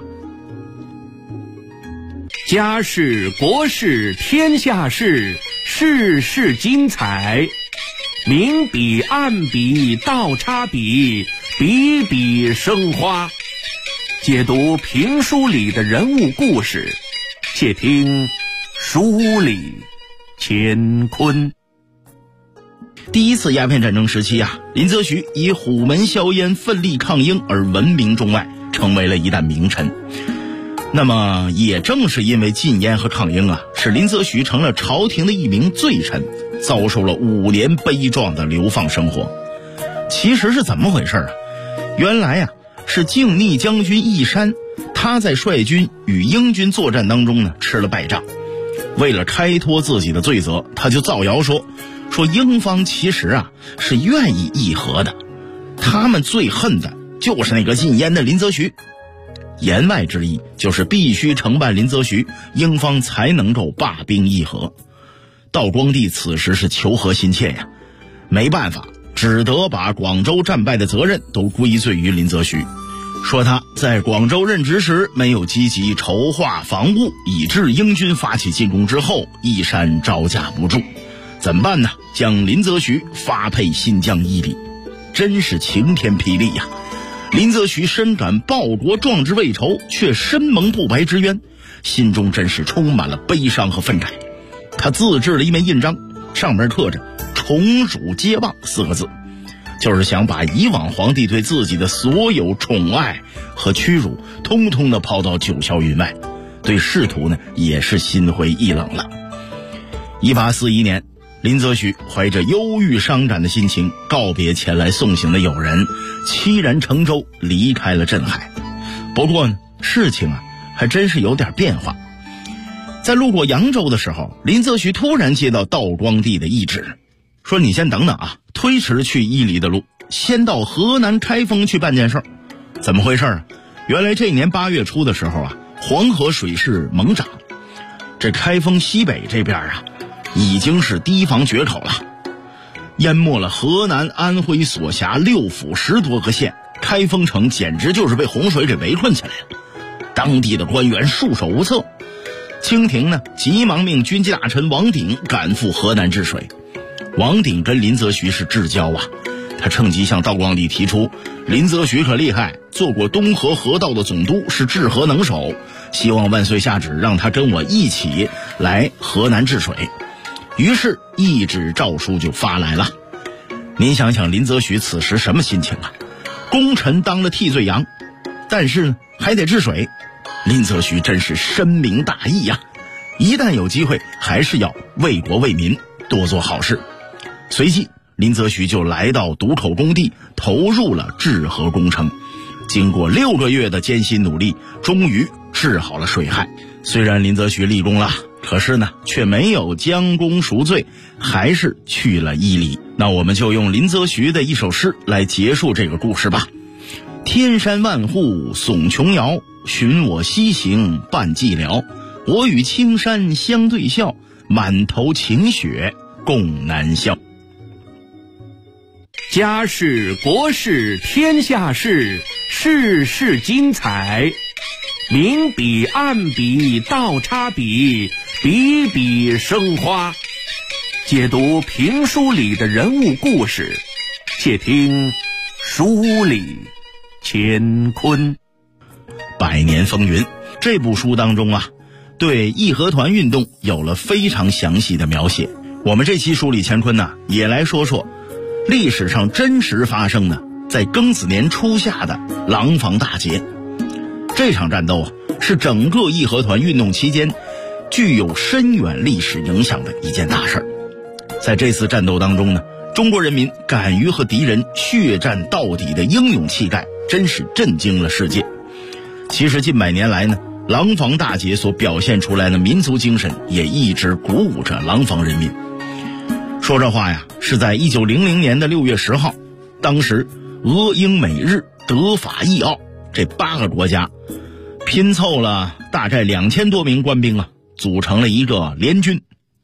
家事国事天下事，事事精彩，明笔暗笔倒插笔，笔笔生花。解读评书里的人物故事，且听书里乾坤。 第一次鸦片战争时期啊，林则徐以虎门销烟奋力抗英而闻名中外，成为了一代名臣。那么也正是因为禁烟和抗英啊，使林则徐成了朝廷的一名罪臣，遭受了5年悲壮的流放生活。其实是怎么回事啊？原来啊，是靖逆将军义山，他在率军与英军作战当中呢吃了败仗，为了开脱自己的罪责，他就造谣说英方其实啊是愿意议和的，他们最恨的就是那个禁烟的林则徐。言外之意就是必须惩办林则徐，英方才能够罢兵议和。道光帝此时是求和心切呀，没办法，只得把广州战败的责任都归罪于林则徐，说他在广州任职时没有积极筹划防务，以致英军发起进攻之后，义山招架不住。怎么办呢？将林则徐发配新疆伊犁，真是晴天霹雳呀！林则徐深感报国壮志未酬，却身蒙不白之冤，心中真是充满了悲伤和愤慨。他自制了一枚印章，上面刻着宠辱皆忘4个字，就是想把以往皇帝对自己的所有宠爱和屈辱通通的抛到九霄云外，对仕途呢也是心灰意冷了。1841年，林则徐怀着忧郁伤感的心情告别前来送行的友人，凄然乘舟离开了镇海。不过呢，事情啊还真是有点变化。在路过扬州的时候，林则徐突然接到道光帝的懿旨，说你先等等啊，推迟去伊犁的路，先到河南开封去办件事。怎么回事啊？原来这年8月初的时候啊，黄河水势猛涨，这开封西北这边啊已经是堤防决口了，淹没了河南、安徽所辖6府10多个县，开封城简直就是被洪水给围困起来了。当地的官员束手无策，清廷呢急忙命军机大臣王鼎赶赴河南治水。王鼎跟林则徐是至交啊，他趁机向道光帝提出，林则徐可厉害，做过东河河道的总督，是治河能手，希望万岁下旨让他跟我一起来河南治水。于是懿旨诏书就发来了。您想想林则徐此时什么心情啊？功臣当了替罪羊，但是呢还得治水，林则徐真是深明大义呀，一旦有机会还是要为国为民多做好事。随即林则徐就来到渡口工地，投入了治河工程。经过6个月的艰辛努力，终于治好了水害。虽然林则徐立功了，可是呢却没有将功赎罪，还是去了伊犁。那我们就用林则徐的一首诗来结束这个故事吧。天山万户耸琼瑶，寻我西行伴寂寥。我与青山相对笑，满头晴雪共南宵。 家事国事天下事，事事精彩，明笔暗笔倒插笔，笔笔生花。解读评书里的人物故事，且听书里乾坤。 百年风云这部书当中啊，对义和团运动有了非常详细的描写。我们这期书里乾坤呢，也来说说历史上真实发生的在庚子年初夏的廊坊大捷。这场战斗啊，是整个义和团运动期间具有深远历史影响的一件大事。在这次战斗当中呢，中国人民敢于和敌人血战到底的英勇气概，真是震惊了世界。其实近100年来呢，廊坊大捷所表现出来的民族精神也一直鼓舞着廊坊人民。说这话呀，是在1900年的6月10号，当时俄英美日德法意奥这8个国家拼凑了大概2000多名官兵啊，组成了一个联军，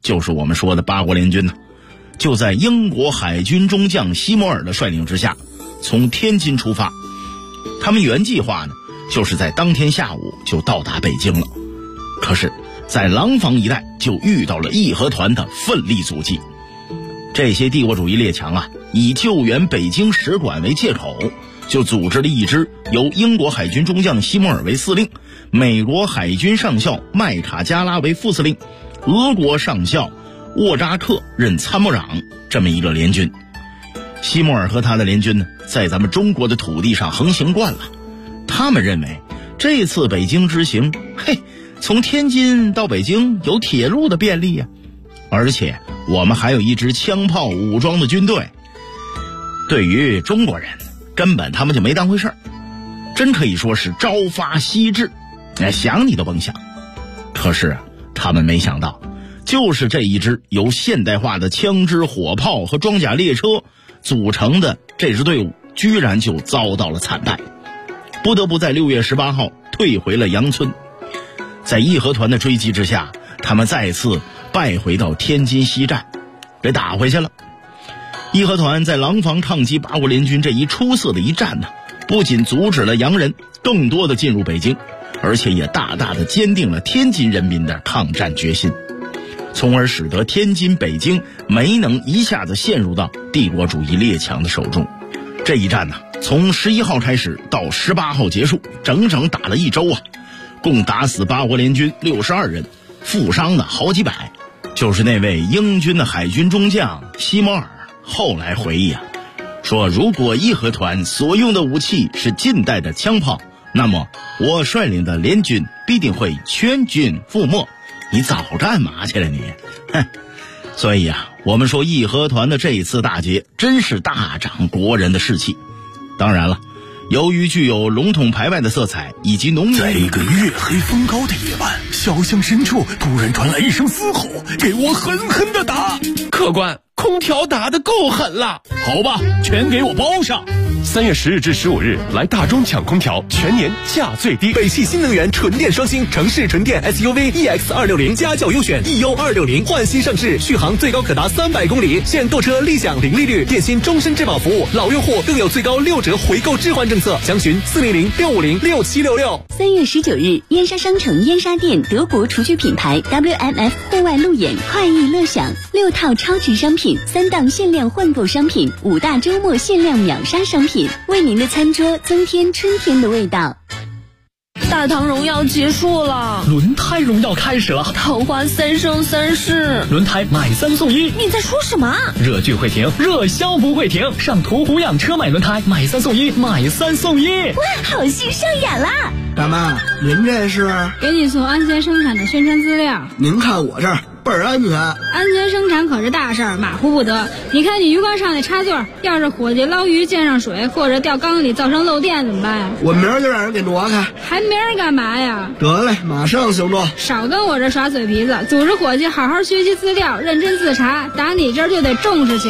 就是我们说的八国联军呢，就在英国海军中将西摩尔的率领之下，从天津出发。他们原计划呢，就是在当天下午就到达北京了。可是在廊坊一带就遇到了义和团的奋力阻击。这些帝国主义列强啊，以救援北京使馆为借口，就组织了一支由英国海军中将西摩尔为司令，美国海军上校麦卡加拉为副司令，俄国上校沃扎克任参谋长，这么一个联军。西摩尔和他的联军呢，在咱们中国的土地上横行惯了，他们认为这次北京之行，从天津到北京有铁路的便利呀，而且我们还有一支枪炮武装的军队。对于中国人，根本他们就没当回事儿，真可以说是朝发夕至，想你都甭想。可是他们没想到，就是这一支由现代化的枪支火炮和装甲列车组成的这支队伍，居然就遭到了惨败，不得不在6月18号退回了杨村。在义和团的追击之下，他们再次败回到天津西站，给打回去了。义和团在廊坊抗击八国联军这一出色的一战呢，不仅阻止了洋人更多的进入北京，而且也大大的坚定了天津人民的抗战决心，从而使得天津、北京没能一下子陷入到帝国主义列强的手中。这一战呢，从11号开始到18号结束，整整打了1周啊，共打死八国联军62人，负伤的好几百。就是那位英军的海军中将西摩尔后来回忆啊，说如果义和团所用的武器是近代的枪炮，那么我率领的联军必定会全军覆没。你早干嘛去了你？所以啊，我们说义和团的这一次大捷真是大涨国人的士气。当然了，由于具有笼统排外的色彩以及浓密， 在一个月黑风高的夜晚，小巷深处突然传来一声嘶吼，给我狠狠的打！ 客官，空调打得够狠了。 好吧，全给我包上。 3月10日至15日，来大中抢空调，全年价最低。 北汽新能源纯电双星城市纯电 SUV EX260家轿优选 EU260换新上市，续航最高可达300公里，现购车立享零利率，电信终身质保服务，老用户更有最高6折回购置换政策。详询400-650-6766。 3月19日，燕莎商城燕莎店德国厨具品牌 WMF 户外路演快意乐享，6套超值商品，3档限量换购商品，5大周末限量秒杀商品，为您的餐桌增添春天的味道。 大唐荣耀结束了， 轮胎荣耀开始了， 桃花3生3世， 轮胎买3送1。 你在说什么？ 热剧会停，热销不会停，上途虎养车买轮胎，买3送1，买3送1。 哇，好戏上演啦！ 大妈，您这是？ 给你送安全生产的宣传资料。 您看我这儿倍儿安全。 安全生产可是大事儿，马虎不得。你看你鱼缸上那插座，要是伙计捞鱼溅上水，或者掉缸里造成漏电怎么办呀？ 我明儿就让人给挪开。 还明儿干嘛呀？ 得嘞，马上行动。 少跟我这耍嘴皮子，组织伙计好好学习资料，认真自查，打你这儿就得重视起来。